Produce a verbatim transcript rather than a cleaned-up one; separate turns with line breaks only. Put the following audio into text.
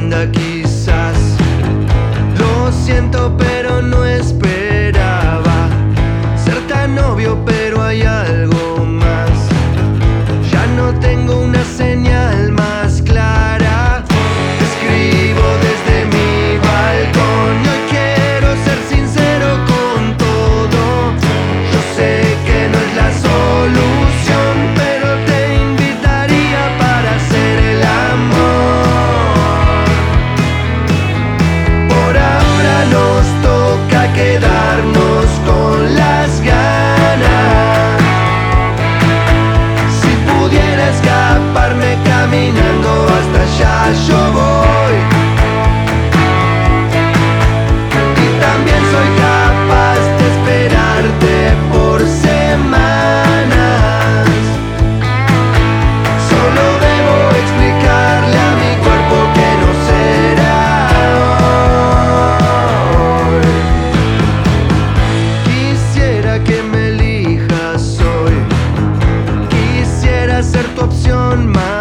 linda quizás. Lo siento pero no esperaba ser tan obvio, pero hay algo más. Ya no tengo una señal más clara. Escribo desde mi balcón y hoy quiero ser sincero con todo. Yo sé que no es la solución, pero te invitaría para hacer el amor. Por ahora nos toca quedarnos con las ganas. Si pudiera escaparme caminando hasta allá, yo voy. Y también soy capaz de esperarte por semanas. Solo debo explicarle a mi cuerpo que no será hoy. Quisiera que me elijas hoy. Quisiera ser tu opción más.